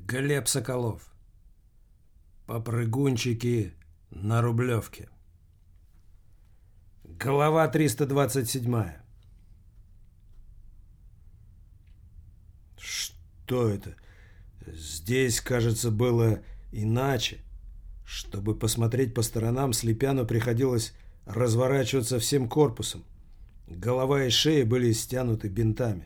Глеб Соколов. Попрыгунчики на Рублевке. Глава 327. Что это? Здесь, кажется, было иначе. Чтобы посмотреть по сторонам, Слепяну приходилось разворачиваться всем корпусом. Голова и шея были стянуты бинтами.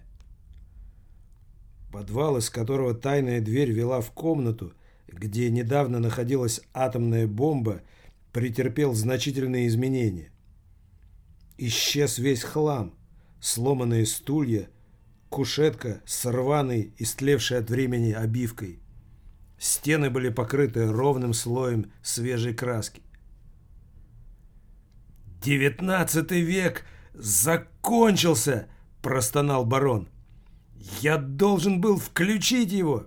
Подвал, из которого тайная дверь вела в комнату, где недавно находилась атомная бомба, претерпел значительные изменения. Исчез весь хлам: сломанные стулья, кушетка с рваной, истлевшей от времени обивкой. Стены были покрыты ровным слоем свежей краски. «XIX век закончился!» – простонал барон. «Я должен был включить его!»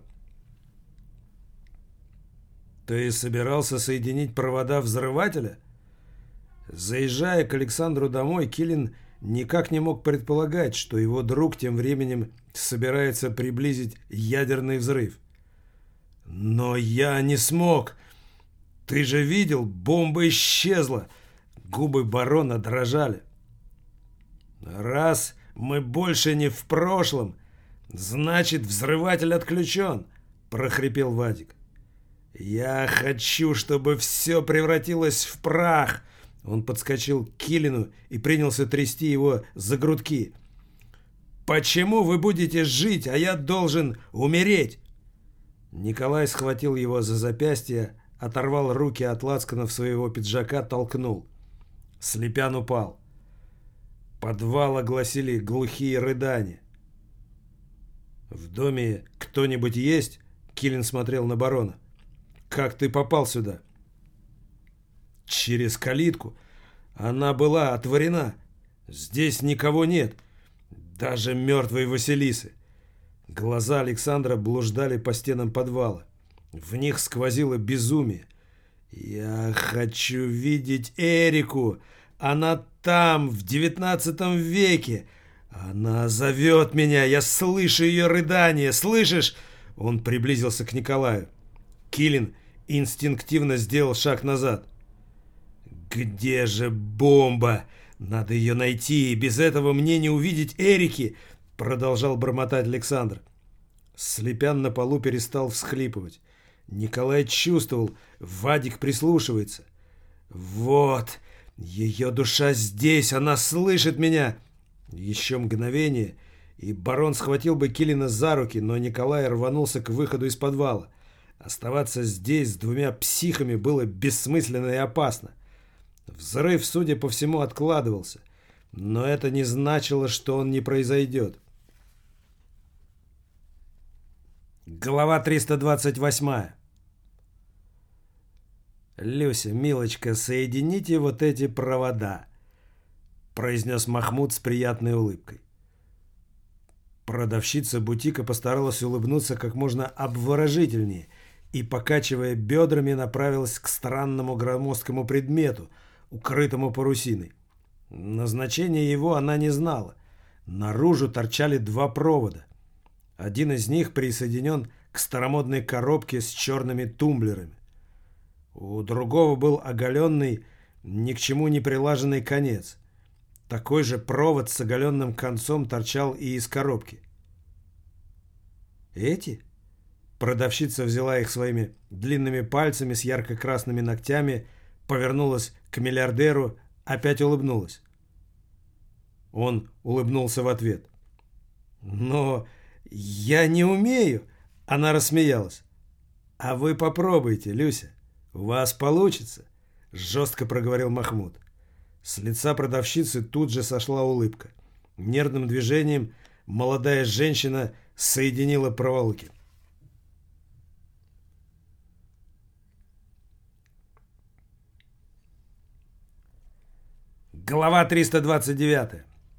«Ты собирался соединить провода взрывателя?» Заезжая к Александру домой, Килин никак не мог предполагать, что его друг тем временем собирается приблизить ядерный взрыв. «Но я не смог! Ты же видел, бомба исчезла!» Губы барона дрожали. «Раз мы больше не в прошлом, значит, взрыватель отключен», — прохрипел Вадик. «Я хочу, чтобы все превратилось в прах!» Он подскочил к Килину и принялся трясти его за грудки. «Почему вы будете жить, а я должен умереть?» Николай схватил его за запястье, оторвал руки от лацканов своего пиджака, толкнул. Слепян упал. Подвал огласили глухие рыдания. «В доме кто-нибудь есть?» Килин смотрел на барона. «Как ты попал сюда?» «Через калитку. Она была отворена. Здесь никого нет. Даже мертвой Василисы». Глаза Александра блуждали по стенам подвала. В них сквозило безумие. «Я хочу видеть Эрику. Она там, в XIX веке. Она зовет меня. Я слышу ее рыдание. Слышишь?» Он приблизился к Николаю. Килин инстинктивно сделал шаг назад. «Где же бомба? Надо ее найти. Без этого мне не увидеть Эрики», — продолжал бормотать Александр. Слепян на полу перестал всхлипывать. Николай чувствовал, Вадик прислушивается. «Вот, ее душа здесь, она слышит меня!» Еще мгновение, и барон схватил бы Килина за руки, но Николай рванулся к выходу из подвала. Оставаться здесь с двумя психами было бессмысленно и опасно. Взрыв, судя по всему, откладывался, но это не значило, что он не произойдет. Глава 328. «Люся, милочка, соедините вот эти провода», — произнес Махмуд с приятной улыбкой. Продавщица бутика постаралась улыбнуться как можно обворожительнее и, покачивая бедрами, направилась к странному громоздкому предмету, укрытому парусиной. Назначение его она не знала. Наружу торчали два провода. Один из них присоединен к старомодной коробке с черными тумблерами. У другого был оголенный, ни к чему не прилаженный конец. Такой же провод с оголенным концом торчал и из коробки. «Эти?» Продавщица взяла их своими длинными пальцами с ярко-красными ногтями, повернулась к миллиардеру, опять улыбнулась. Он улыбнулся в ответ. «Но я не умею!» Она рассмеялась. «А вы попробуйте, Люся. У вас получится!» Жестко проговорил Махмуд. С лица продавщицы тут же сошла улыбка. Нервным движением молодая женщина соединила проволоки. Глава 329.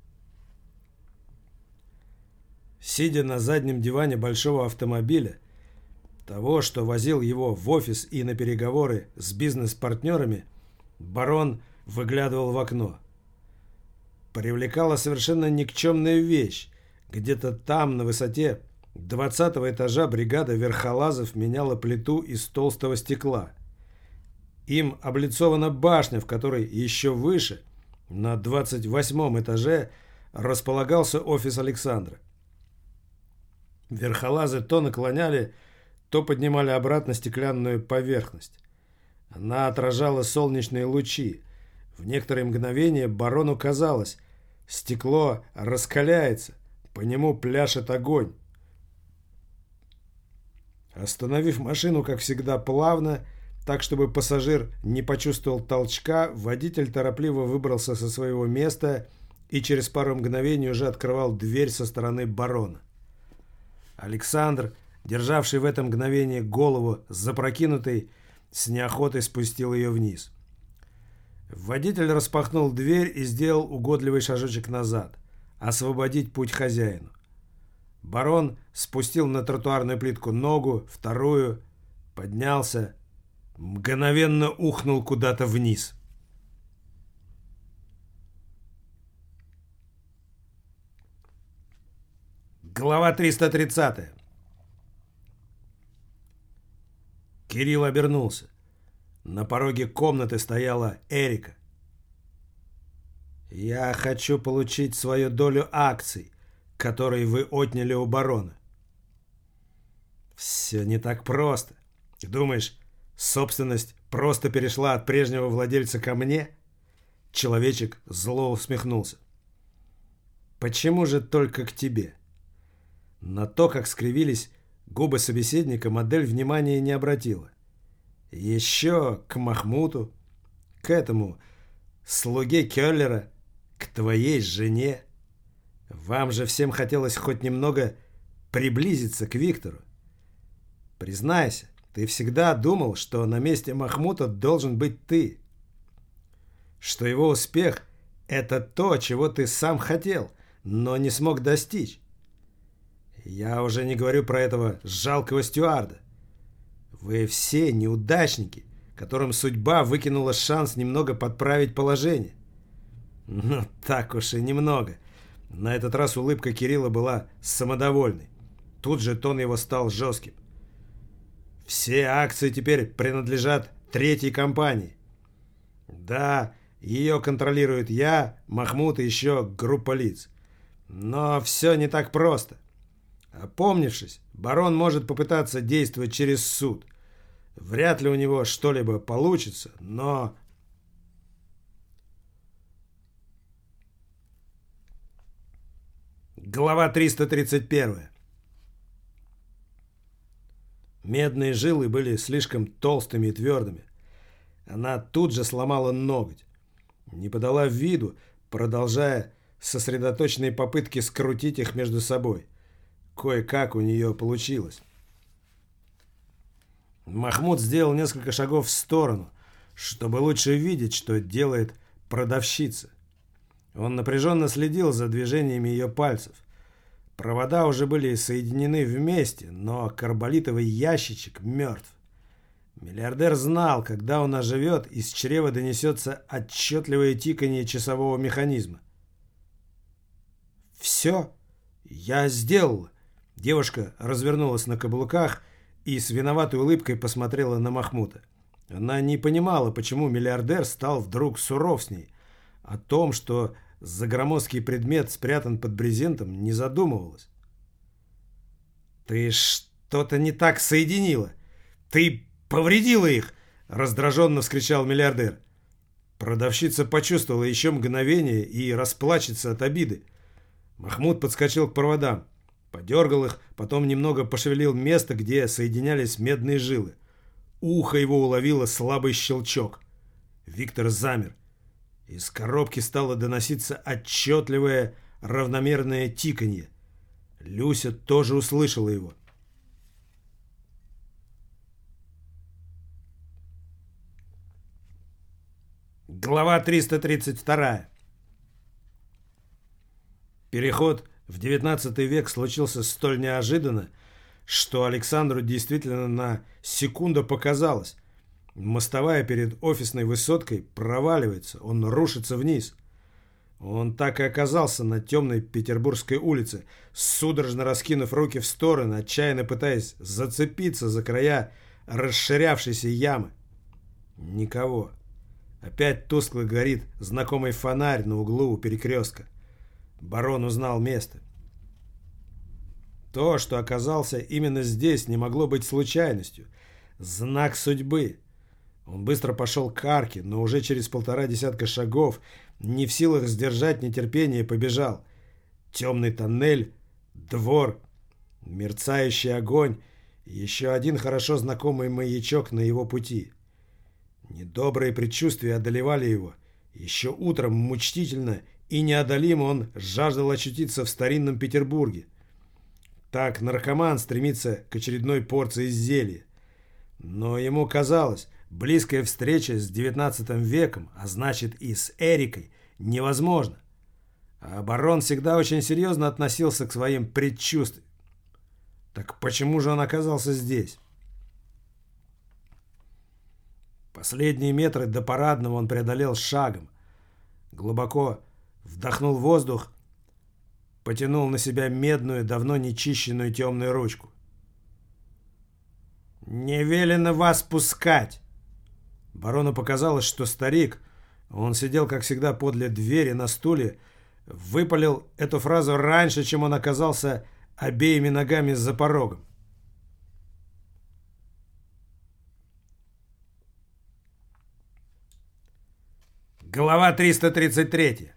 Сидя на заднем диване большого автомобиля, того, что возил его в офис и на переговоры с бизнес-партнерами, барон выглядывал в окно. Привлекала совершенно никчемная вещь. Где-то там, на высоте, 20-го этажа бригада верхолазов меняла плиту из толстого стекла. Им облицована башня, в которой еще выше, на 28-м этаже, располагался офис Александра. Верхолазы то наклоняли, то поднимали обратно стеклянную поверхность. Она отражала солнечные лучи. В некоторые мгновения барону казалось, стекло раскаляется, по нему пляшет огонь. Остановив машину, как всегда, плавно, так, чтобы пассажир не почувствовал толчка, водитель торопливо выбрался со своего места и через пару мгновений уже открывал дверь со стороны барона. Александр, державший в это мгновение голову запрокинутой, с неохотой спустил ее вниз. Водитель распахнул дверь и сделал угодливый шажочек назад, освободить путь хозяину. Барон спустил на тротуарную плитку ногу, вторую, поднялся, мгновенно ухнул куда-то вниз. Глава 330. Кирилл обернулся. На пороге комнаты стояла Эрика. «Я хочу получить свою долю акций, которые вы отняли у барона». «Все не так просто. Думаешь, собственность просто перешла от прежнего владельца ко мне?» Человечек зло усмехнулся. «Почему же только к тебе?» На то, как скривились губы собеседника, модель внимания не обратила. Еще к Махмуту, к этому слуге Келлера, к твоей жене. Вам же всем хотелось хоть немного приблизиться к Виктору. Признайся, ты всегда думал, что на месте Махмута должен быть ты. Что его успех — это то, чего ты сам хотел, но не смог достичь. Я уже не говорю про этого жалкого стюарда. Вы все неудачники, которым судьба выкинула шанс немного подправить положение. Ну, так уж и немного. На этот раз улыбка Кирилла была самодовольной. Тут же тон его стал жестким. Все акции теперь принадлежат третьей компании. Да, ее контролирует я, Махмут и еще группа лиц. Но все не так просто. Опомнившись, барон может попытаться действовать через суд. Вряд ли у него что-либо получится, но... Глава 331. Медные жилы были слишком толстыми и твердыми. Она тут же сломала ноготь. Не подала виду, продолжая сосредоточенные попытки скрутить их между собой. Кое-как у нее получилось. Махмуд сделал несколько шагов в сторону, чтобы лучше видеть, что делает продавщица. Он напряженно следил за движениями ее пальцев. Провода уже были соединены вместе, но карболитовый ящичек мертв. Миллиардер знал, когда он оживет, из чрева донесется отчетливое тиканье часового механизма. «Все, я сделал». Девушка развернулась на каблуках и с виноватой улыбкой посмотрела на Махмута. Она не понимала, почему миллиардер стал вдруг суров с ней. О том, что громоздкий предмет спрятан под брезентом, не задумывалась. «Ты что-то не так соединила! Ты повредила их!» — раздраженно вскричал миллиардер. Продавщица почувствовала еще мгновение и расплачется от обиды. Махмуд подскочил к проводам. Подергал их, потом немного пошевелил место, где соединялись медные жилы. Ухо его уловило слабый щелчок. Виктор замер. Из коробки стало доноситься отчетливое равномерное тиканье. Люся тоже услышала его. Глава 332. Переход в XIX век случился столь неожиданно, что Александру действительно на секунду показалось. Мостовая перед офисной высоткой проваливается, он рушится вниз. Он так и оказался на темной Петербургской улице, судорожно раскинув руки в стороны, отчаянно пытаясь зацепиться за края расширявшейся ямы. Никого. Опять тускло горит знакомый фонарь на углу у перекрестка. Барон узнал место. То, что оказался именно здесь, не могло быть случайностью. Знак судьбы. Он быстро пошел к арке, но уже через 1,5 десятка шагов, не в силах сдержать нетерпение, побежал. Темный тоннель, двор, мерцающий огонь и еще один хорошо знакомый маячок на его пути. Недобрые предчувствия одолевали его. Еще утром мучительно и неодолимо он жаждал очутиться в старинном Петербурге. Так наркоман стремится к очередной порции зелья. Но ему казалось, близкая встреча с XIX веком, а значит и с Эрикой, невозможна. А барон всегда очень серьезно относился к своим предчувствиям. Так почему же он оказался здесь? Последние метры до парадного он преодолел шагом. Глубоко вдохнул воздух, потянул на себя медную, давно нечищенную темную ручку. «Не велено вас пускать!» Барону показалось, что старик, он сидел, как всегда, подле двери на стуле, выпалил эту фразу раньше, чем он оказался обеими ногами за порогом. Глава 333.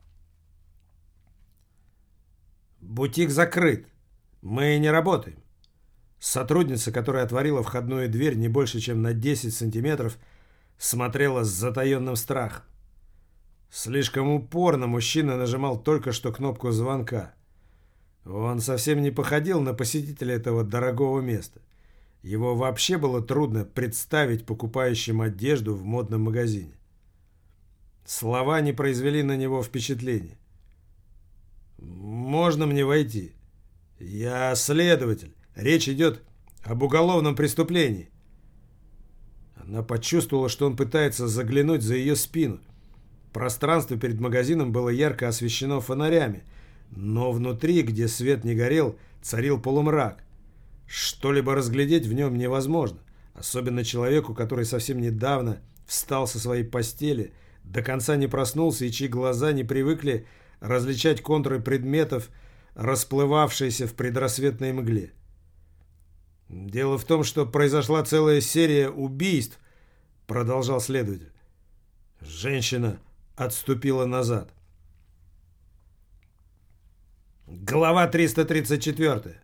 Бутик закрыт. Мы не работаем. Сотрудница, которая отворила входную дверь не больше, чем на 10 сантиметров, смотрела с затаенным страхом. Слишком упорно мужчина нажимал только что кнопку звонка. Он совсем не походил на посетителя этого дорогого места. Его вообще было трудно представить покупающим одежду в модном магазине. Слова не произвели на него впечатления. «Можно мне войти? Я следователь. Речь идет об уголовном преступлении». Она почувствовала, что он пытается заглянуть за ее спину. Пространство перед магазином было ярко освещено фонарями, но внутри, где свет не горел, царил полумрак. Что-либо разглядеть в нем невозможно, особенно человеку, который совсем недавно встал со своей постели, до конца не проснулся и чьи глаза не привыкли различать контуры предметов, расплывавшиеся в предрассветной мгле. «Дело в том, что произошла целая серия убийств», — продолжал следователь. Женщина отступила назад. Глава 334.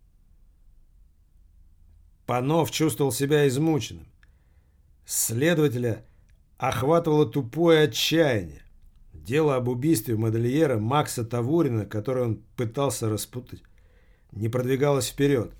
Панов чувствовал себя измученным. Следователя охватывало тупое отчаяние. Дело об убийстве модельера Макса Тавурина, которое он пытался распутать, не продвигалось вперед.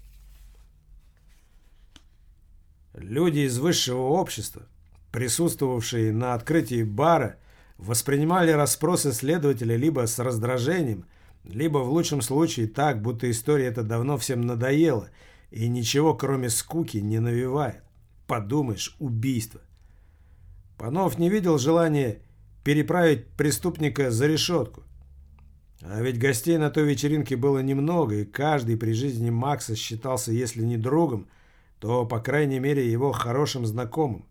Люди из высшего общества, присутствовавшие на открытии бара, воспринимали расспросы следователя либо с раздражением, либо в лучшем случае так, будто история эта давно всем надоела и ничего кроме скуки не навевает. Подумаешь, убийство. Панов не видел желания переправить преступника за решетку. А ведь гостей на той вечеринке было немного, и каждый при жизни Макса считался, если не другом, то, по крайней мере, его хорошим знакомым.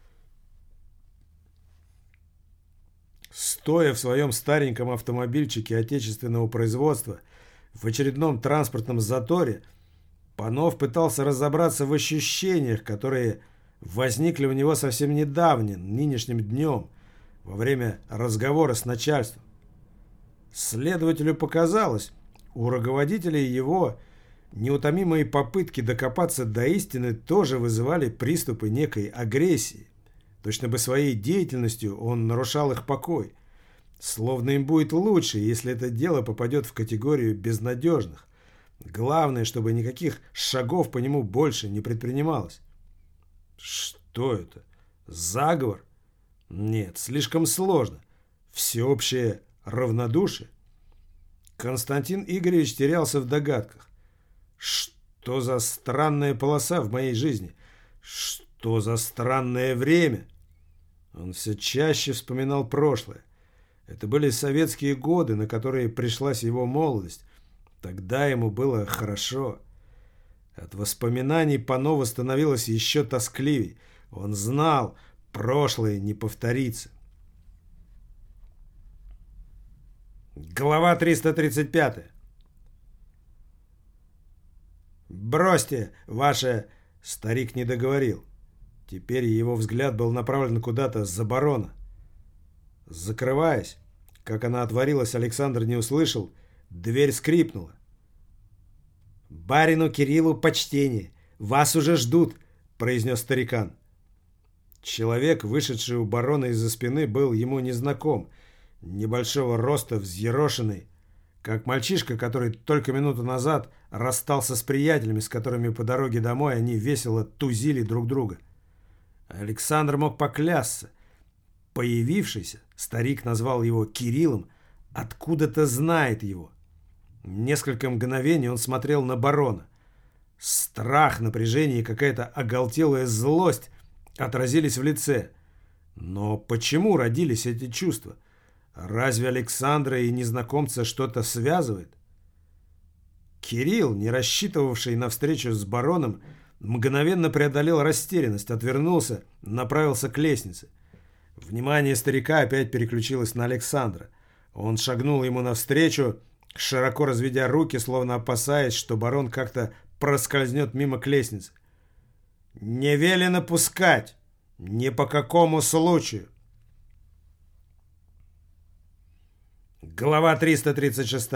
Стоя в своем стареньком автомобильчике отечественного производства в очередном транспортном заторе, Панов пытался разобраться в ощущениях, которые возникли у него совсем недавно, нынешним днем, во время разговора с начальством. Следователю показалось, у руководителей его неутомимые попытки докопаться до истины тоже вызывали приступы некой агрессии. Точно бы своей деятельностью он нарушал их покой. Словно им будет лучше, если это дело попадет в категорию безнадежных. Главное, чтобы никаких шагов по нему больше не предпринималось. Что это? Заговор? Нет, слишком сложно. Всеобщее равнодушие? Константин Игоревич терялся в догадках. Что за странная полоса в моей жизни? Что за странное время? Он все чаще вспоминал прошлое. Это были советские годы, на которые пришлась его молодость. Тогда ему было хорошо. От воспоминаний Панову становилось еще тоскливей. Он знал, прошлое не повторится. Глава 335. «Бросьте, ваше...» Старик не договорил. Теперь его взгляд был направлен куда-то за барона. Закрываясь, как она отворилась, Александр не услышал. Дверь скрипнула. «Барину Кириллу почтение! Вас уже ждут!» — произнес старикан. Человек, вышедший у барона из-за спины, был ему незнаком. Небольшого роста, взъерошенный, как мальчишка, который только минуту назад расстался с приятелями, с которыми по дороге домой они весело тузили друг друга. Александр мог поклясться. Появившийся, старик назвал его Кириллом, откуда-то знает его. Несколько мгновений он смотрел на барона. Страх, напряжение и какая-то оголтелая злость отразились в лице. Но почему родились эти чувства? Разве Александра и незнакомца что-то связывает? Кирилл, не рассчитывавший на встречу с бароном, мгновенно преодолел растерянность, отвернулся, направился к лестнице. Внимание старика опять переключилось на Александра. Он шагнул ему навстречу, широко разведя руки, словно опасаясь, что барон как-то проскользнет мимо к лестнице. «Не велено пускать! Ни по какому случаю!» Глава 336.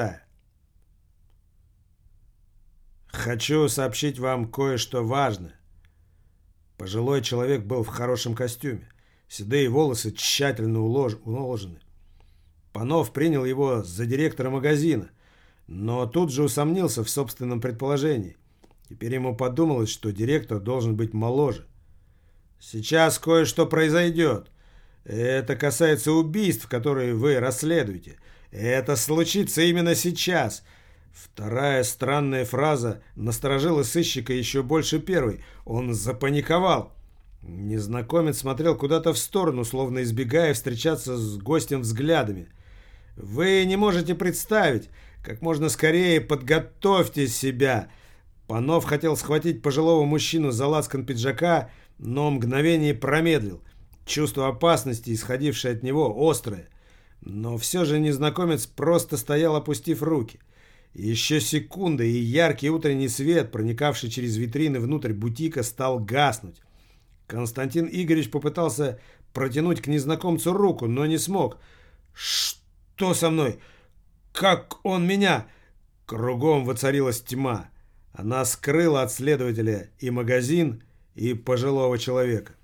«Хочу сообщить вам кое-что важное». Пожилой человек был в хорошем костюме. Седые волосы тщательно уложены. Панов принял его за директора магазина, но тут же усомнился в собственном предположении. Теперь ему подумалось, что директор должен быть моложе. «Сейчас кое-что произойдет. Это касается убийств, которые вы расследуете. Это случится именно сейчас». Вторая странная фраза насторожила сыщика еще больше первой. Он запаниковал. Незнакомец смотрел куда-то в сторону, словно избегая встречаться с гостем взглядами. «Вы не можете представить. Как можно скорее подготовьте себя». Панов хотел схватить пожилого мужчину за лацкан пиджака, но мгновение промедлил. Чувство опасности, исходившее от него, острое. Но все же незнакомец просто стоял, опустив руки. Еще секунда, и яркий утренний свет, проникавший через витрины внутрь бутика, стал гаснуть. Константин Игоревич попытался протянуть к незнакомцу руку, но не смог. «Что со мной? Как он меня?» Кругом воцарилась тьма. Она скрыла от следователя и магазин, и пожилого человека.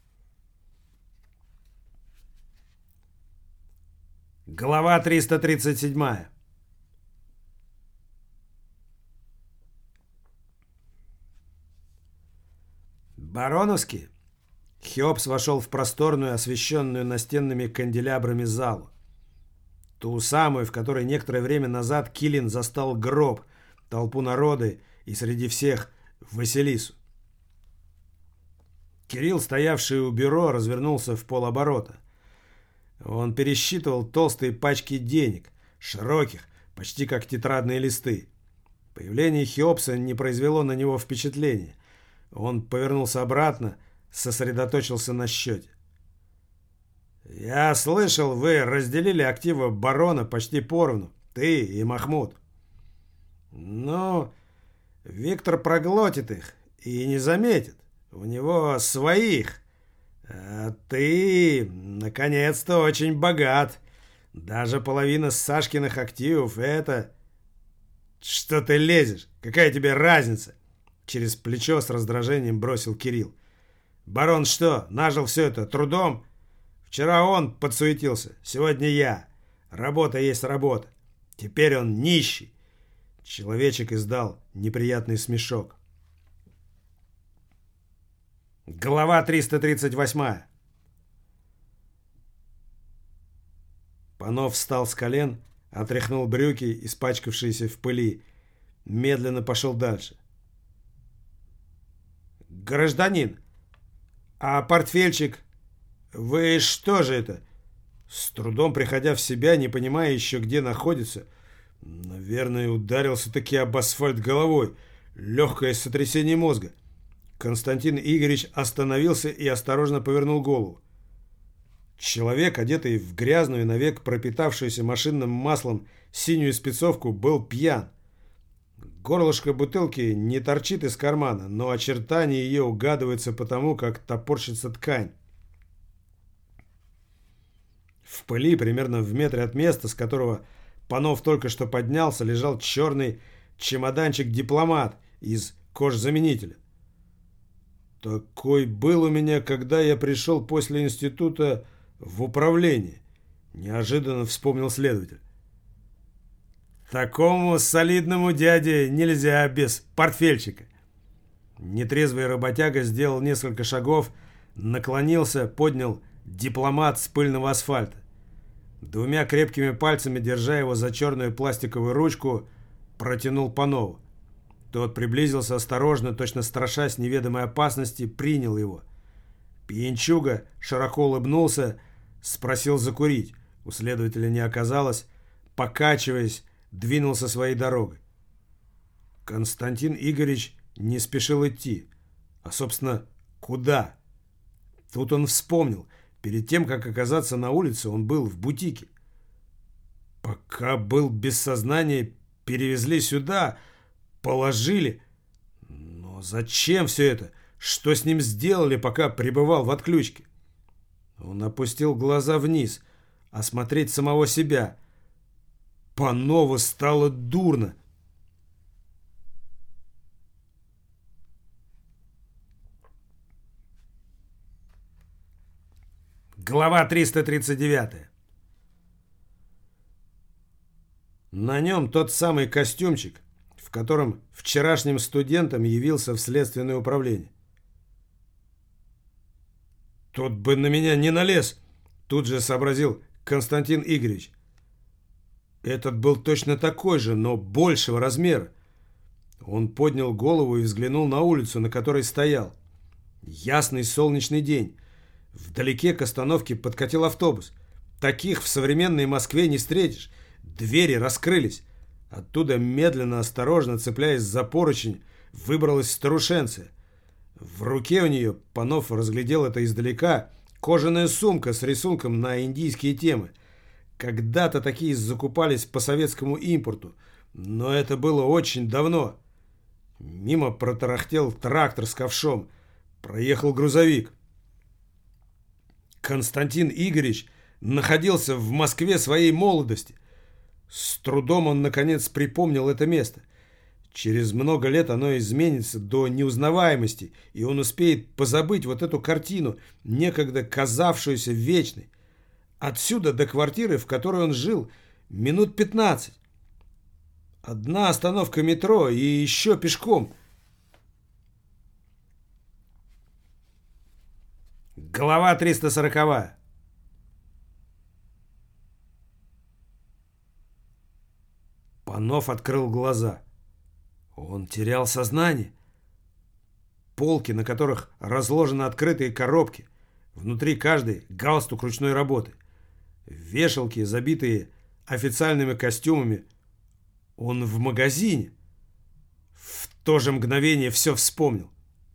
Глава 337. Бароновский. Хеопс вошел в просторную, освещенную настенными канделябрами залу. Ту самую, в которой некоторое время назад Килин застал гроб, толпу народа и среди всех Василису. Кирилл, стоявший у бюро, развернулся в полоборота. Он пересчитывал толстые пачки денег, широких, почти как тетрадные листы. Появление Хеопса не произвело на него впечатления. Он повернулся обратно, сосредоточился на счете. «Я слышал, вы разделили активы барона почти поровну, ты и Махмуд». «Ну, Виктор проглотит их и не заметит. У него своих. А ты, наконец-то, очень богат. Даже половина Сашкиных активов — это...» «Что ты лезешь? Какая тебе разница?» Через плечо с раздражением бросил Кирилл. «Барон что, нажил все это трудом? Вчера он подсуетился, сегодня я. Работа есть работа. Теперь он нищий». Человечек издал неприятный смешок. Глава 338. Панов встал с колен, отряхнул брюки, испачкавшиеся в пыли, медленно пошел дальше. «Гражданин, а портфельчик, вы что же это? С трудом приходя в себя, не понимая еще, где находится, наверное, ударился-таки об асфальт головой. Легкое сотрясение мозга. Константин Игоревич остановился и осторожно повернул голову. Человек, одетый в грязную, навек пропитавшуюся машинным маслом синюю спецовку, был пьян. Горлышко бутылки не торчит из кармана, но очертания ее угадываются потому, как топорщится ткань. В пыли, примерно в метре от места, с которого Панов только что поднялся, лежал черный чемоданчик-дипломат из кожзаменителя. Такой был у меня, когда я пришел после института в управление, неожиданно вспомнил следователь. Такому солидному дяде нельзя без портфельчика. Нетрезвый работяга сделал несколько шагов, наклонился, поднял дипломат с пыльного асфальта. Двумя крепкими пальцами, держа его за черную пластиковую ручку, протянул Панову. Тот приблизился осторожно, точно страшась неведомой опасности, принял его. Пьянчуга широко улыбнулся, спросил закурить. У следователя не оказалось, покачиваясь, двинулся своей дорогой. Константин Игоревич не спешил идти. А, собственно, куда? Тут он вспомнил. Перед тем, как оказаться на улице, он был в бутике. Пока был без сознания, перевезли сюда, положили. Но зачем все это? Что с ним сделали, пока пребывал в отключке? Он опустил глаза вниз, осмотреть самого себя. Панову стало дурно. Глава 339. На нем тот самый костюмчик, в котором вчерашним студентом явился в следственное управление. «Тот бы на меня не налез!» Тут же сообразил Константин Игоревич. Этот был точно такой же, но большего размера. Он поднял голову и взглянул на улицу, на которой стоял. Ясный солнечный день. Вдалеке к остановке подкатил автобус. Таких в современной Москве не встретишь. Двери раскрылись. Оттуда, медленно, осторожно, цепляясь за поручень, выбралась старушенция. В руке у нее, Панов разглядел это издалека, кожаная сумка с рисунком на индийские темы. Когда-то такие закупались по советскому импорту, но это было очень давно. Мимо протарахтел трактор с ковшом. Проехал грузовик. Константин Игоревич находился в Москве своей молодости. С трудом он, наконец, припомнил это место. Через много лет оно изменится до неузнаваемости, и он успеет позабыть вот эту картину, некогда казавшуюся вечной. Отсюда до квартиры, в которой он жил, минут 15. Одна остановка метро и еще пешком. Глава 340. Панов открыл глаза. Он терял сознание. Полки, на которых разложены открытые коробки. Внутри каждой галстук ручной работы. Вешалки, забитые официальными костюмами. Он в магазине. В то же мгновение все вспомнил.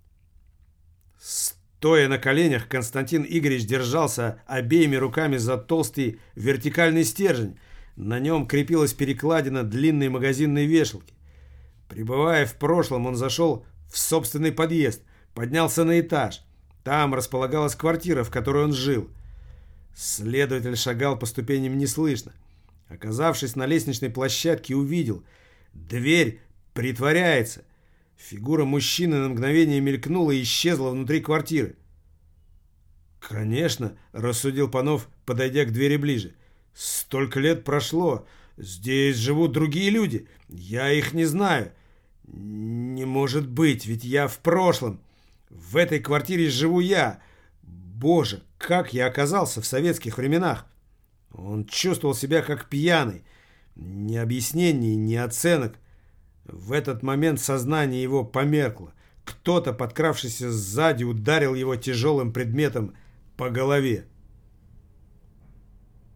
Стоя на коленях, Константин Игоревич держался обеими руками за толстый вертикальный стержень. На нем крепилась перекладина длинной магазинной вешалки. Пребывая в прошлом, он зашел в собственный подъезд, поднялся на этаж. Там располагалась квартира, в которой он жил. Следователь шагал по ступеням неслышно. Оказавшись на лестничной площадке, увидел. Дверь притворяется. Фигура мужчины на мгновение мелькнула и исчезла внутри квартиры. «Конечно», — рассудил Панов, подойдя к двери ближе. «Столько лет прошло. Здесь живут другие люди. Я их не знаю. Не может быть, ведь я в прошлом. В этой квартире живу я. Боже, как я оказался в советских временах!» Он чувствовал себя как пьяный. Ни объяснений, ни оценок. В этот момент сознание его померкло. Кто-то, подкравшийся сзади, ударил его тяжелым предметом по голове.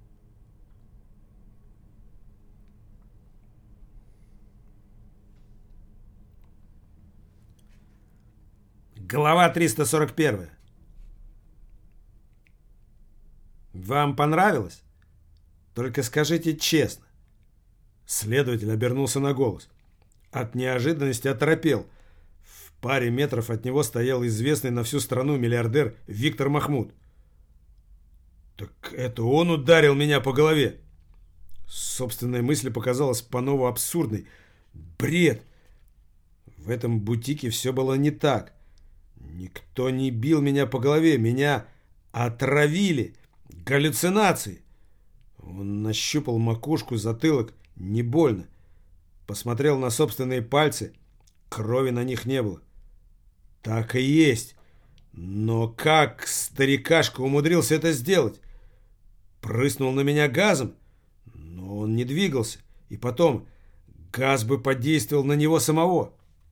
Глава 341. Вам понравилось? Только скажите честно. Следователь обернулся на голос. От неожиданности оторопел. В паре метров от него стоял известный на всю страну миллиардер Виктор Махмуд. Так это он ударил меня по голове. Собственная мысль показалась Панову абсурдной. Бред! В этом бутике все было не так. Никто не бил меня по голове. Меня отравили. Галлюцинации. Он нащупал макушку, затылок. Не больно. Посмотрел на собственные пальцы. Крови на них не было. Так и есть. Но как старикашка умудрился это сделать? Прыснул на меня газом? Но он не двигался. И потом, газ бы подействовал на него самого.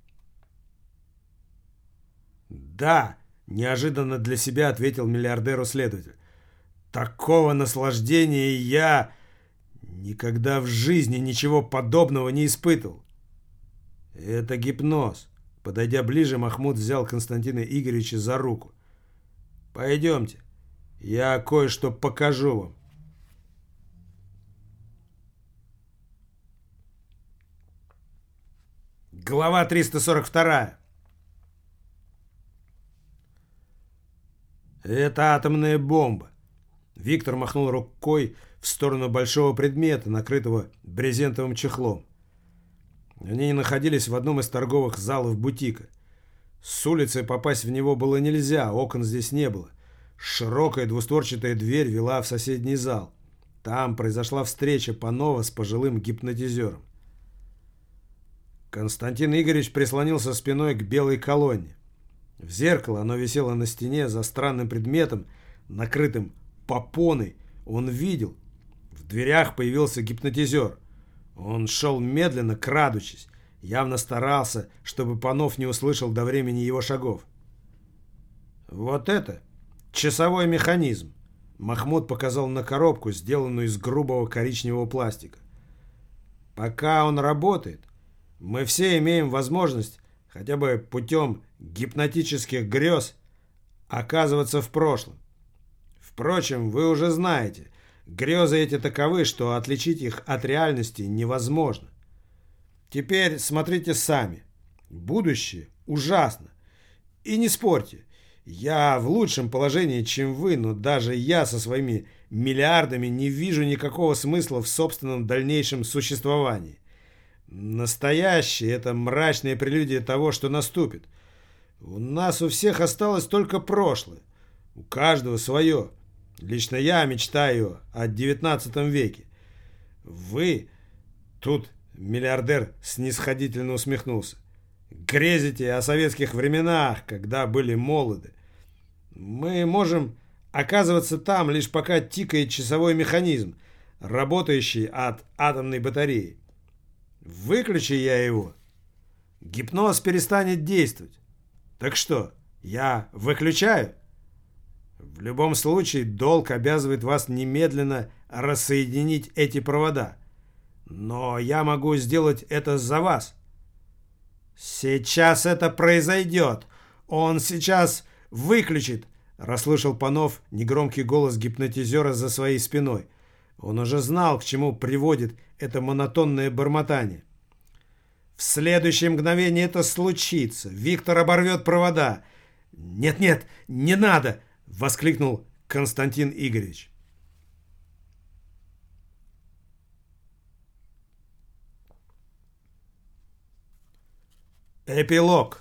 «Да», — неожиданно для себя ответил миллиардеру следователь. «Такого наслаждения я никогда в жизни ничего подобного не испытывал». «Это гипноз». Подойдя ближе, Махмуд взял Константина Игоревича за руку. «Пойдемте, я кое-что покажу вам». Глава 342. Это атомная бомба. Виктор махнул рукой в сторону большого предмета, накрытого брезентовым чехлом. Они находились в одном из торговых залов бутика. С улицы попасть в него было нельзя, окон здесь не было. Широкая двустворчатая дверь вела в соседний зал. Там произошла встреча Панова с пожилым гипнотизером. Константин Игоревич прислонился спиной к белой колонне. В зеркало оно висело на стене за странным предметом, накрытым попоной. Он видел. В дверях появился гипнотизер. Он шел медленно, крадучись. Явно старался, чтобы Панов не услышал до времени его шагов. «Вот это часовой механизм», — Махмуд показал на коробку, сделанную из грубого коричневого пластика. «Пока он работает, мы все имеем возможность хотя бы путем гипнотических грез оказываться в прошлом. Впрочем, вы уже знаете, грезы эти таковы, что отличить их от реальности невозможно. Теперь смотрите сами. Будущее ужасно. И не спорьте, я в лучшем положении, чем вы, но даже я со своими миллиардами не вижу никакого смысла в собственном дальнейшем существовании. Настоящее — это мрачная прелюдия того, что наступит. У нас у всех осталось только прошлое. У каждого свое. Лично я мечтаю о 19 веке. Вы тут, миллиардер снисходительно усмехнулся, грезите о советских временах, когда были молоды. Мы можем оказываться там, лишь пока тикает часовой механизм, работающий от атомной батареи. Выключи я его, гипноз перестанет действовать. Так что, я выключаю? В любом случае, долг обязывает вас немедленно рассоединить эти провода. Но я могу сделать это за вас. Сейчас это произойдет. Он сейчас выключит, расслышал Панов негромкий голос гипнотизера за своей спиной. Он уже знал, к чему приводит это монотонное бормотание. В следующее мгновение это случится. Виктор оборвет провода. «Нет-нет, не надо!» — воскликнул Константин Игоревич. Эпилог.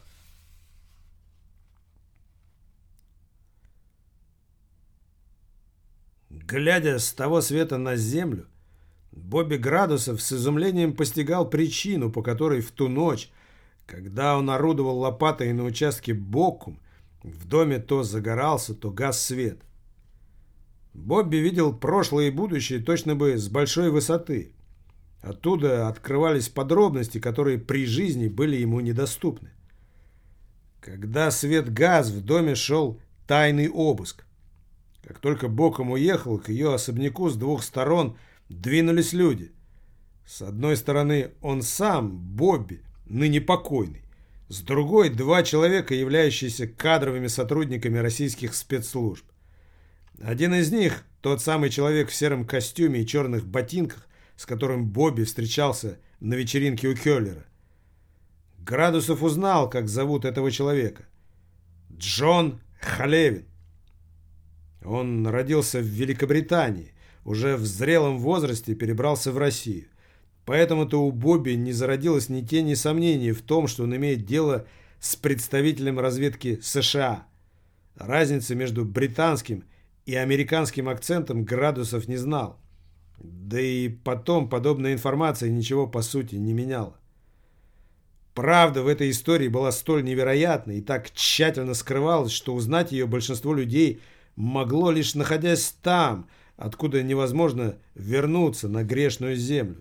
Глядя с того света на землю, Бобби Градусов с изумлением постигал причину, по которой в ту ночь, когда он орудовал лопатой на участке Боккум, в доме то загорался, то гас свет. Бобби видел прошлое и будущее точно бы с большой высоты. Оттуда открывались подробности, которые при жизни были ему недоступны. Когда свет гас, в доме шел тайный обыск. Как только Боккум уехал, к ее особняку с двух сторон двинулись люди. С одной стороны, он сам, Бобби, ныне покойный. С другой два человека, являющиеся кадровыми сотрудниками российских спецслужб. Один из них, тот самый человек в сером костюме и черных ботинках, с которым Бобби встречался на вечеринке у Келлера. Градусов узнал, как зовут этого человека. Джон Халевин. Он родился в Великобритании, уже в зрелом возрасте перебрался в Россию. Поэтому-то у Бобби не зародилось ни тени сомнений в том, что он имеет дело с представителем разведки США. Разницы между британским и американским акцентом Градусов не знал. Да и потом подобная информация ничего по сути не меняла. Правда в этой истории была столь невероятной и так тщательно скрывалась, что узнать ее большинство людей могло лишь находясь там, откуда невозможно вернуться на грешную землю.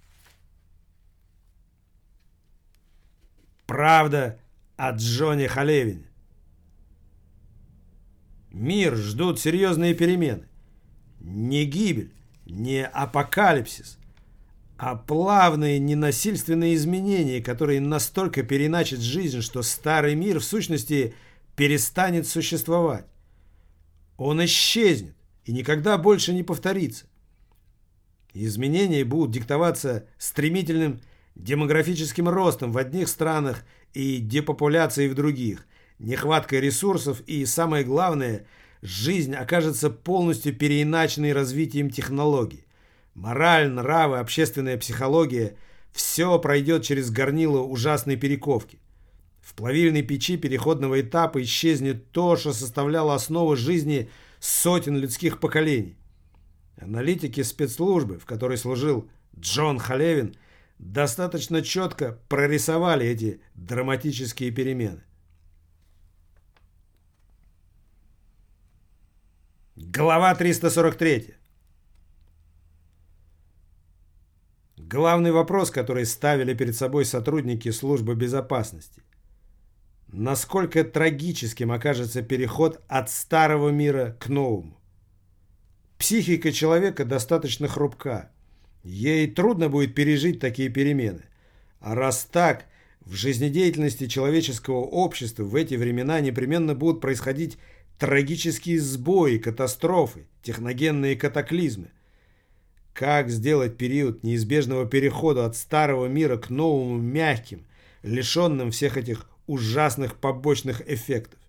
Правда о Джоне Халевине. Мир ждут серьезные перемены. Не гибель, не апокалипсис, а плавные ненасильственные изменения, которые настолько переначат жизнь, что старый мир в сущности перестанет существовать. Он исчезнет и никогда больше не повторится. Изменения будут диктоваться стремительным демографическим ростом в одних странах и депопуляцией в других, нехваткой ресурсов и, самое главное, жизнь окажется полностью переиначенной развитием технологий. Мораль, нравы, общественная психология – все пройдет через горнило ужасной перековки. В плавильной печи переходного этапа исчезнет то, что составляло основу жизни сотен людских поколений. Аналитики спецслужбы, в которой служил Джон Халевин, достаточно четко прорисовали эти драматические перемены. Глава 343. Главный вопрос, который ставили перед собой сотрудники службы безопасности. Насколько трагическим окажется переход от старого мира к новому? Психика человека достаточно хрупка. Ей трудно будет пережить такие перемены. А раз так, в жизнедеятельности человеческого общества в эти времена непременно будут происходить трагические сбои, катастрофы, техногенные катаклизмы. Как сделать период неизбежного перехода от старого мира к новому мягким, лишенным всех этих ужасных побочных эффектов?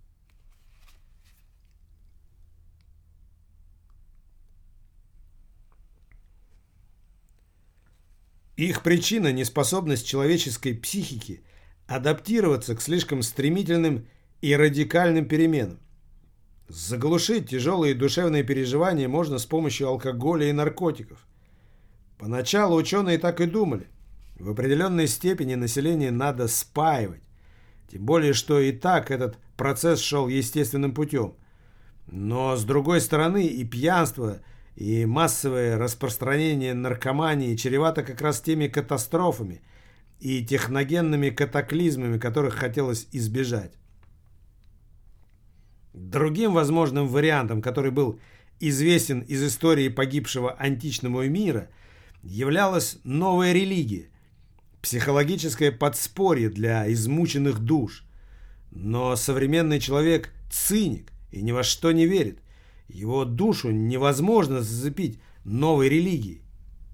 Их причина – неспособность человеческой психики адаптироваться к слишком стремительным и радикальным переменам. Заглушить тяжелые душевные переживания можно с помощью алкоголя и наркотиков. Поначалу ученые так и думали. В определенной степени население надо спаивать. Тем более, что и так этот процесс шел естественным путем. Но с другой стороны и пьянство, и массовое распространение наркомании чревато как раз теми катастрофами и техногенными катаклизмами, которых хотелось избежать. Другим возможным вариантом, который был известен из истории погибшего античного мира, являлась новая религия, психологическое подспорье для измученных душ. Но современный человек циник и ни во что не верит. Его душу невозможно зацепить новой религией.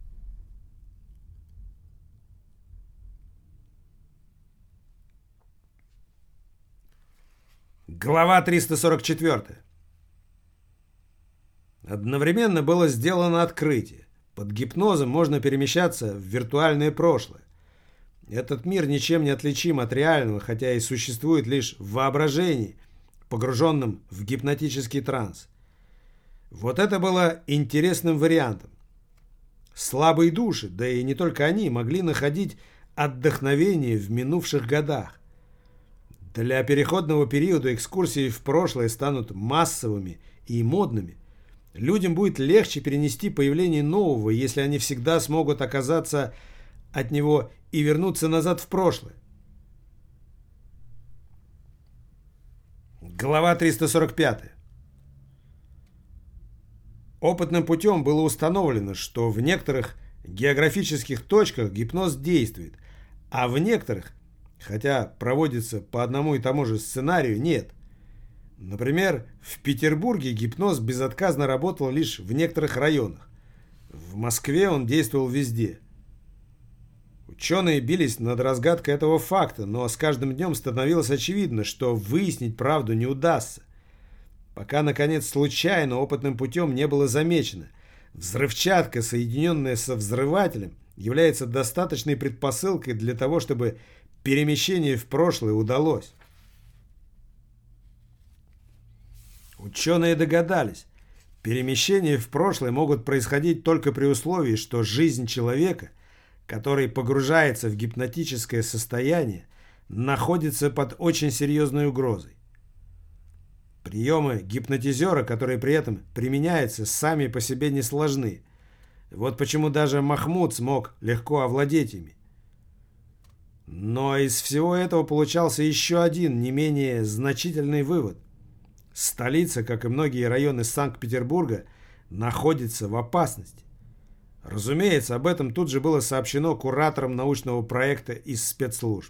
Глава 344. Одновременно было сделано открытие. Под гипнозом можно перемещаться в виртуальное прошлое. Этот мир ничем не отличим от реального, хотя и существует лишь в воображении, погруженном в гипнотический транс. Вот это было интересным вариантом. Слабые души, да и не только они, могли находить отдохновение в минувших годах. Для переходного периода экскурсии в прошлое станут массовыми и модными. Людям будет легче перенести появление нового, если они всегда смогут оказаться от него и вернуться назад в прошлое. Глава 345. Опытным путем было установлено, что в некоторых географических точках гипноз действует, а в некоторых хотя проводится по одному и тому же сценарию, нет. Например, в Петербурге гипноз безотказно работал лишь в некоторых районах. В Москве он действовал везде. Ученые бились над разгадкой этого факта, но с каждым днем становилось очевидно, что выяснить правду не удастся. Пока, наконец, случайно, опытным путем не было замечено. Взрывчатка, соединенная со взрывателем, является достаточной предпосылкой для того, чтобы перемещение в прошлое удалось. Ученые догадались, перемещения в прошлое могут происходить только при условии, что жизнь человека, который погружается в гипнотическое состояние, находится под очень серьезной угрозой. Приемы гипнотизера, которые при этом применяются, сами по себе не сложны. Вот почему даже Махмуд смог легко овладеть ими. Но из всего этого получался еще один, не менее значительный вывод. Столица, как и многие районы Санкт-Петербурга, находится в опасности. Разумеется, об этом тут же было сообщено кураторам научного проекта из спецслужб.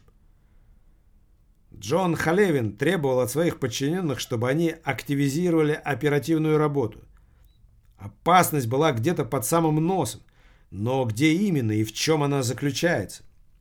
Джон Халевин требовал от своих подчиненных, чтобы они активизировали оперативную работу. Опасность была где-то под самым носом, но где именно и в чем она заключается?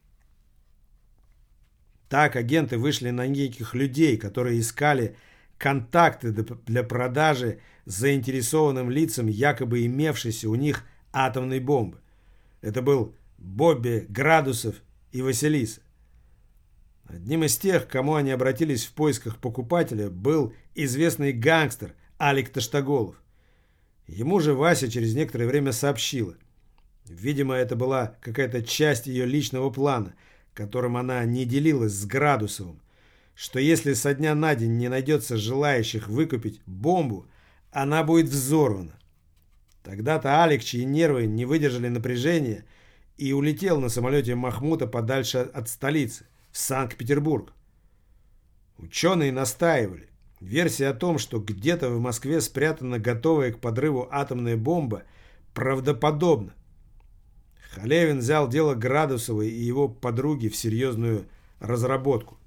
Так агенты вышли на неких людей, которые искали контакты для продажи заинтересованным лицам якобы имевшейся у них атомной бомбы. Это был Бобби, Градусов и Василиса. Одним из тех, к кому они обратились в поисках покупателя, был известный гангстер Алик Таштаголов. Ему же Вася через некоторое время сообщила. Видимо, это была какая-то часть ее личного плана, которым она не делилась с Градусовым, что если со дня на день не найдется желающих выкупить бомбу, она будет взорвана. Тогда-то Алик, чьи нервы не выдержали напряжения, и улетел на самолете Махмута подальше от столицы, в Санкт-Петербург. Ученые настаивали. Версия о том, что где-то в Москве спрятана готовая к подрыву атомная бомба, правдоподобна. Халевин взял дело Градусова и его подруги в серьезную разработку.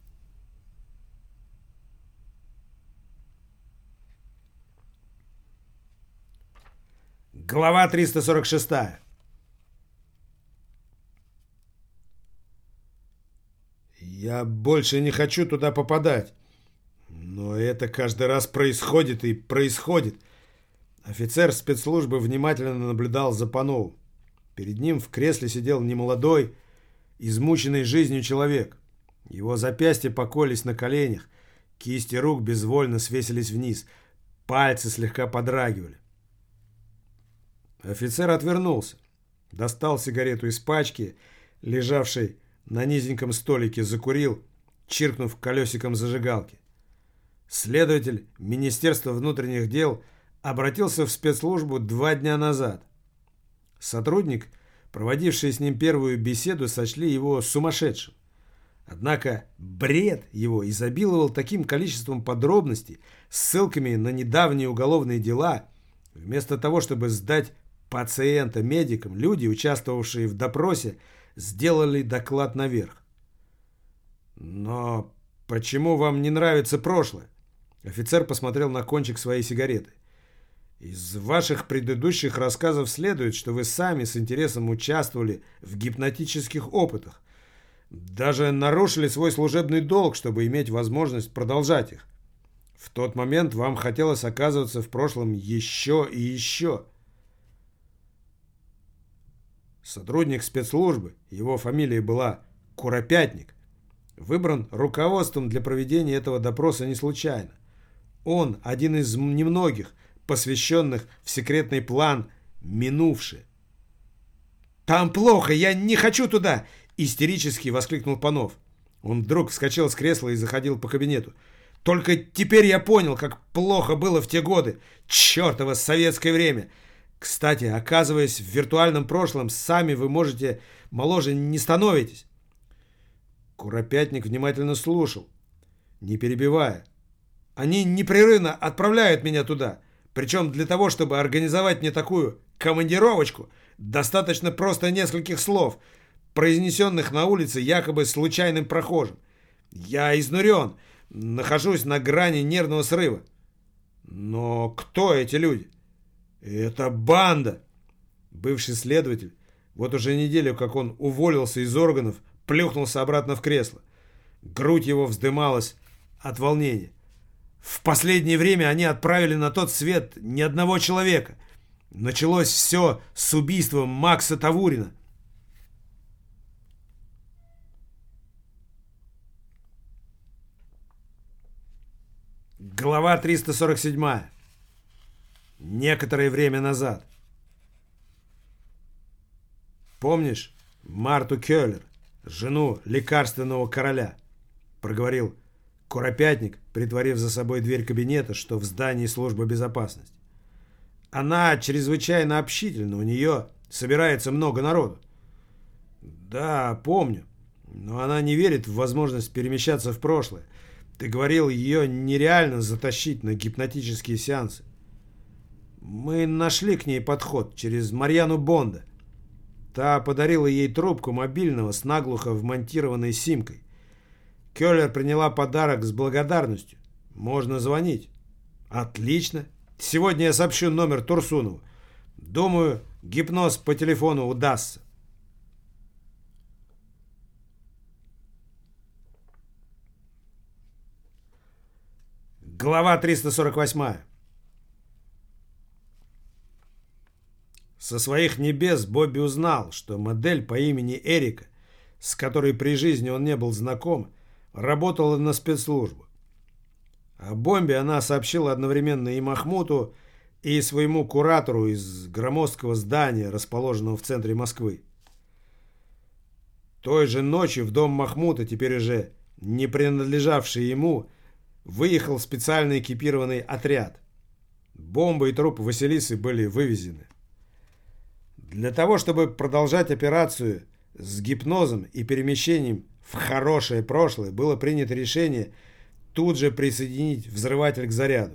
Глава 346. Я больше не хочу туда попадать. Но это каждый раз происходит и происходит. Офицер спецслужбы внимательно наблюдал за Пановым. Перед ним в кресле сидел немолодой, измученный жизнью человек. Его запястья покоились на коленях, кисти рук безвольно свесились вниз, пальцы слегка подрагивали. Офицер отвернулся, достал сигарету из пачки, лежавшей на низеньком столике, закурил, чиркнув колесиком зажигалки. Следователь Министерства внутренних дел обратился в спецслужбу 2 дня назад. Сотрудник, проводивший с ним первую беседу, сочли его сумасшедшим. Однако бред его изобиловал таким количеством подробностей, ссылками на недавние уголовные дела. Вместо того, чтобы сдать пациента медикам, люди, участвовавшие в допросе, сделали доклад наверх. «Но почему вам не нравится прошлое?» Офицер посмотрел на кончик своей сигареты. «Из ваших предыдущих рассказов следует, что вы сами с интересом участвовали в гипнотических опытах. Даже нарушили свой служебный долг, чтобы иметь возможность продолжать их. В тот момент вам хотелось оказываться в прошлом еще и еще». Сотрудник спецслужбы, его фамилия была Куропятник, выбран руководством для проведения этого допроса не случайно. Он один из немногих, посвященных в секретный план «Минувшее». «Там плохо, я не хочу туда!» — истерически воскликнул Панов. Он вдруг вскочил с кресла и заходил по кабинету. «Только теперь я понял, как плохо было в те годы. Чертово советское время! Кстати, оказываясь в виртуальном прошлом, сами вы моложе не становитесь». Куропятник внимательно слушал, не перебивая. «Они непрерывно отправляют меня туда. Причем для того, чтобы организовать мне такую командировочку, достаточно просто нескольких слов, произнесенных на улице якобы случайным прохожим. Я изнурен, нахожусь на грани нервного срыва. Но кто эти люди? Это банда. Бывший следователь, вот уже неделю, как он уволился из органов, плюхнулся обратно в кресло. Грудь его вздымалась от волнения. В последнее время они отправили на тот свет ни одного человека. Началось все с убийством Макса Тавурина. Глава 347. Некоторое время назад. Помнишь Марту Кёллер, жену лекарственного короля? Проговорил Куропятник, притворив за собой дверь кабинета, что в здании службы безопасности. Она чрезвычайно общительна, у нее собирается много народу. Да, помню, но она не верит в возможность перемещаться в прошлое. Ты говорил, ее нереально затащить на гипнотические сеансы. Мы нашли к ней подход через Марьяну Бонда. Та подарила ей трубку мобильного с наглухо вмонтированной симкой. Кёллер приняла подарок с благодарностью. Можно звонить. Отлично. Сегодня я сообщу номер Турсунову. Думаю, гипноз по телефону удастся. Глава 348. Со своих небес Бобби узнал, что модель по имени Эрика, с которой при жизни он не был знаком, работала на спецслужбу. О бомбе она сообщила одновременно и Махмуту, и своему куратору из громоздкого здания, расположенного в центре Москвы. Той же ночью в дом Махмута, теперь уже не принадлежавший ему, выехал специально экипированный отряд. Бомба и труп Василисы были вывезены. Для того, чтобы продолжать операцию с гипнозом и перемещением в хорошее прошлое, было принято решение тут же присоединить взрыватель к заряду.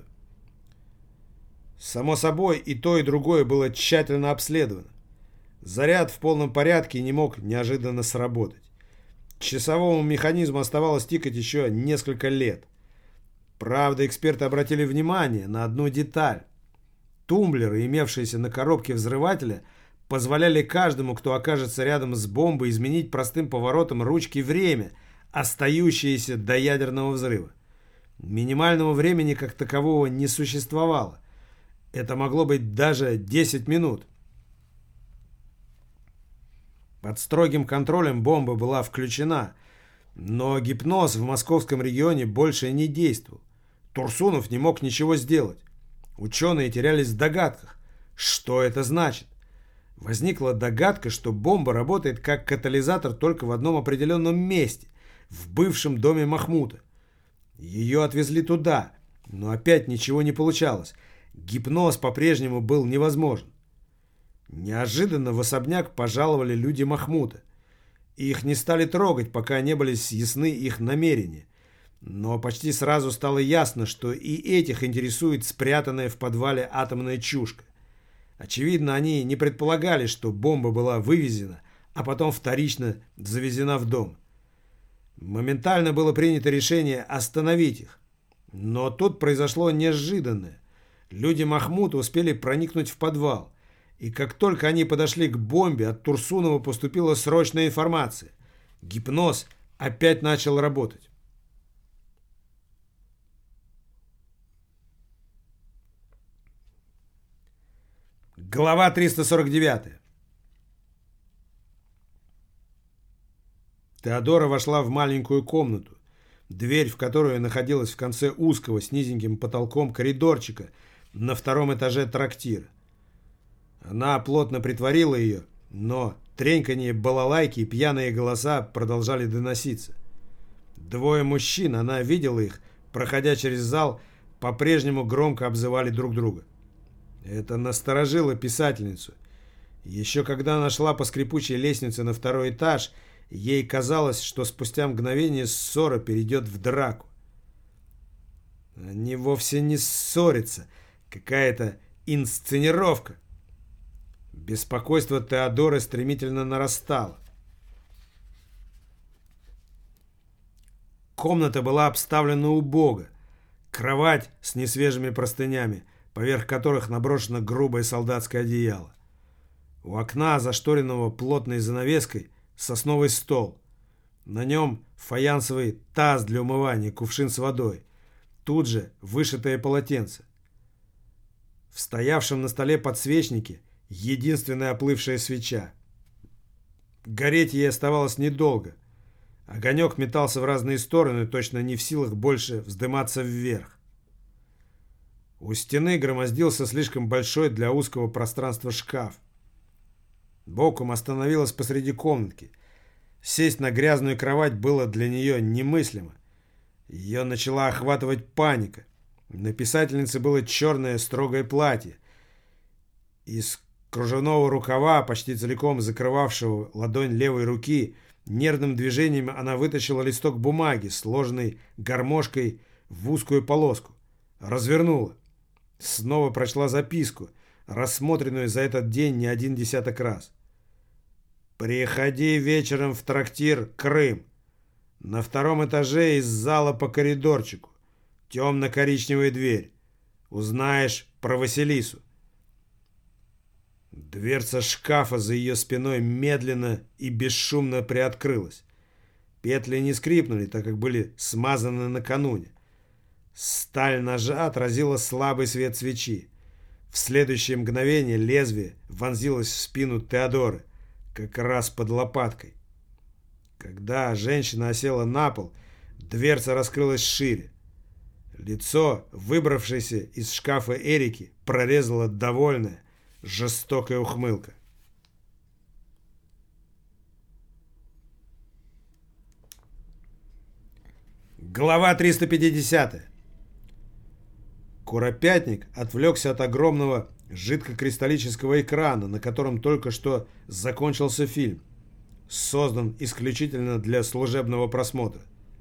Само собой, и то, и другое было тщательно обследовано. Заряд в полном порядке не мог неожиданно сработать. Часовому механизму оставалось тикать еще несколько лет. Правда, эксперты обратили внимание на одну деталь. Тумблеры, имевшиеся на коробке взрывателя, позволяли каждому, кто окажется рядом с бомбой, изменить простым поворотом ручки время, остающееся до ядерного взрыва. Минимального времени как такового не существовало. Это могло быть даже 10 минут. Под строгим контролем бомба была включена, но гипноз в московском регионе больше не действовал. Турсунов не мог ничего сделать. Ученые терялись в догадках. Что это значит? Возникла догадка, что бомба работает как катализатор только в одном определенном месте, в бывшем доме Махмута. Ее отвезли туда, но опять ничего не получалось. Гипноз по-прежнему был невозможен. Неожиданно в особняк пожаловали люди Махмута. Их не стали трогать, пока не были ясны их намерения. Но почти сразу стало ясно, что и этих интересует спрятанная в подвале атомная чушка. Очевидно, они не предполагали, что бомба была вывезена, а потом вторично завезена в дом. Моментально было принято решение остановить их. Но тут произошло неожиданное. Люди Махмута успели проникнуть в подвал. И как только они подошли к бомбе, от Турсунова поступила срочная информация. Гипноз опять начал работать. Глава 349. Теодора вошла в маленькую комнату, дверь в которую находилась в конце узкого с низеньким потолком коридорчика на втором этаже трактира. Она плотно притворила ее, но треньканье балалайки и пьяные голоса продолжали доноситься. Двое мужчин, она видела их, проходя через зал, по-прежнему громко обзывали друг друга. Это насторожило писательницу. Еще когда она шла по скрипучей лестнице на второй этаж, ей казалось, что спустя мгновение ссора перейдет в драку. Они вовсе не ссорятся, какая-то инсценировка. Беспокойство Теодоры стремительно нарастало. Комната была обставлена убого. Кровать с несвежими простынями, поверх которых наброшено грубое солдатское одеяло. У окна, зашторенного плотной занавеской, сосновый стол. На нем фаянсовый таз для умывания, кувшин с водой. Тут же вышитое полотенце. В стоявшем на столе подсвечнике единственная оплывшая свеча. Гореть ей оставалось недолго. Огонек метался в разные стороны, точно не в силах больше вздыматься вверх. У стены громоздился слишком большой для узкого пространства шкаф. Бокум остановилась посреди комнатки. Сесть на грязную кровать было для нее немыслимо. Ее начала охватывать паника. На писательнице было черное строгое платье. Из кружевного рукава, почти целиком закрывавшего ладонь левой руки, нервным движением она вытащила листок бумаги, сложенный гармошкой в узкую полоску. Развернула. Снова прочла записку, рассмотренную за этот день не один десяток раз. «Приходи вечером в трактир «Крым». На втором этаже из зала по коридорчику. Темно-коричневая дверь. Узнаешь про Василису». Дверца шкафа за ее спиной медленно и бесшумно приоткрылась. Петли не скрипнули, так как были смазаны накануне. Сталь ножа отразила слабый свет свечи. В следующее мгновение лезвие вонзилось в спину Теодоры, как раз под лопаткой. Когда женщина осела на пол, дверца раскрылась шире. Лицо, выбравшееся из шкафа Эрики, прорезала довольная, жестокая ухмылка. Глава 350. Куропятник отвлекся от огромного жидкокристаллического экрана, на котором только что закончился фильм, создан исключительно для служебного просмотра.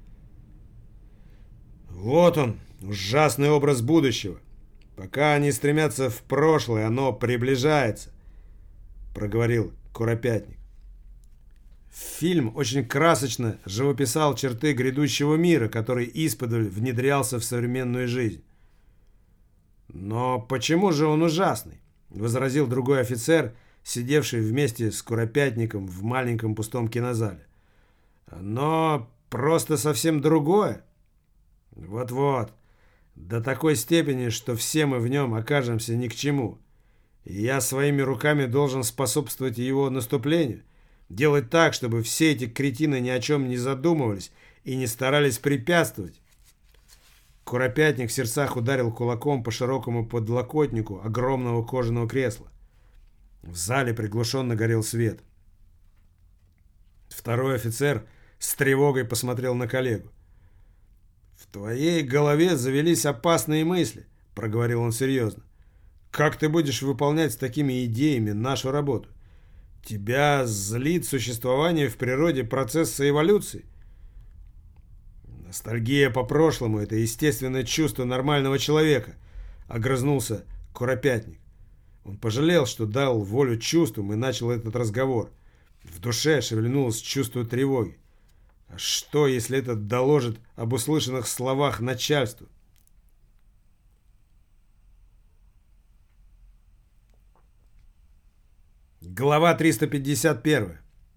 Вот он, ужасный образ будущего. Пока они стремятся в прошлое, оно приближается, проговорил Куропятник. Фильм очень красочно живописал черты грядущего мира, который исподволь внедрялся в современную жизнь. «Но почему же он ужасный?» — возразил другой офицер, сидевший вместе с Куропятником в маленьком пустом кинозале. «Оно просто совсем другое». «Вот-вот, до такой степени, что все мы в нем окажемся ни к чему. И я своими руками должен способствовать его наступлению, делать так, чтобы все эти кретины ни о чем не задумывались и не старались препятствовать». Куропятник в сердцах ударил кулаком по широкому подлокотнику огромного кожаного кресла. В зале приглушенно горел свет. Второй офицер с тревогой посмотрел на коллегу. «В твоей голове завелись опасные мысли», — проговорил он серьезно. «Как ты будешь выполнять с такими идеями нашу работу? Тебя злит существование в природе процесса эволюции? Ностальгия по прошлому — это естественное чувство нормального человека», — огрызнулся Куропятник. Он пожалел, что дал волю чувствам и начал этот разговор. В душе шевельнулось чувство тревоги. А что, если это доложит об услышанных словах начальству? Глава 351.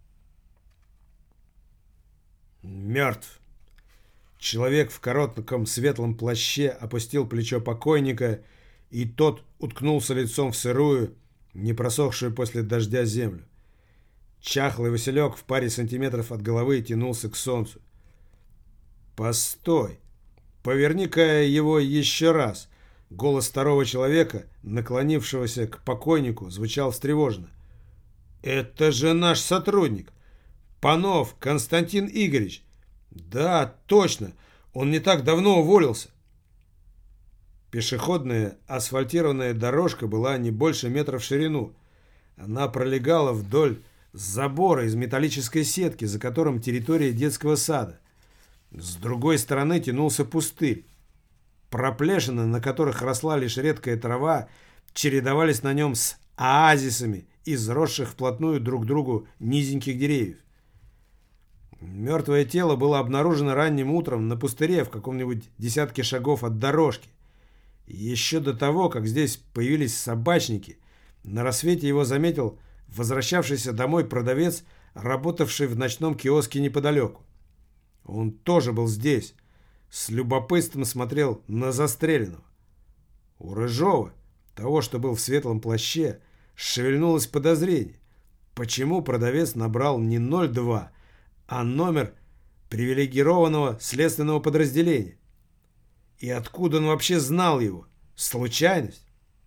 Мертв. Человек в коротком светлом плаще опустил плечо покойника, и тот уткнулся лицом в сырую, не просохшую после дождя землю. Чахлый Василек в паре сантиметров от головы тянулся к солнцу. «Постой! Поверни-ка его еще раз!» Голос второго человека, наклонившегося к покойнику, звучал встревоженно. «Это же наш сотрудник! Панов Константин Игоревич! Да, точно! Он не так давно уволился!» Пешеходная асфальтированная дорожка была не больше метра в ширину. Она пролегала вдоль забора из металлической сетки, за которым территория детского сада. С другой стороны тянулся пустырь. Проплешины, на которых росла лишь редкая трава, чередовались на нем с оазисами из росших вплотную друг к другу низеньких деревьев. Мертвое тело было обнаружено ранним утром на пустыре в каком-нибудь десятке шагов от дорожки. Еще до того, как здесь появились собачники, на рассвете его заметил возвращавшийся домой продавец, работавший в ночном киоске неподалеку. Он тоже был здесь, с любопытством смотрел на застреленного. У Рыжова, того, что был в светлом плаще, шевельнулось подозрение. Почему продавец набрал не 02, а номер привилегированного следственного подразделения? И откуда он вообще знал его? Случайность?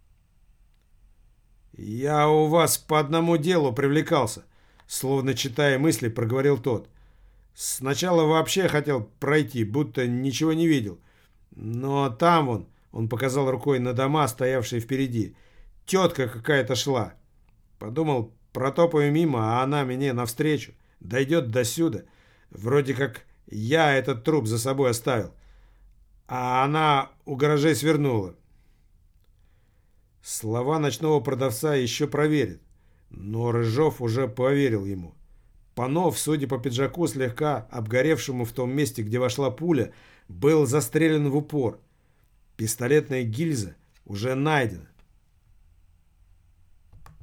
«Я у вас по одному делу привлекался», словно читая мысли, проговорил тот. «Сначала вообще хотел пройти, будто ничего не видел. Но там он показал рукой на дома, стоявшие впереди, тетка какая-то шла. Подумал, протопаю мимо, а она мне навстречу, дойдет до сюда. Вроде как я этот труп за собой оставил. А она у гаражей свернула». Слова ночного продавца еще проверят, но Рыжов уже поверил ему. Панов, судя по пиджаку, слегка обгоревшему в том месте, где вошла пуля, был застрелен в упор. Пистолетная гильза уже найдена.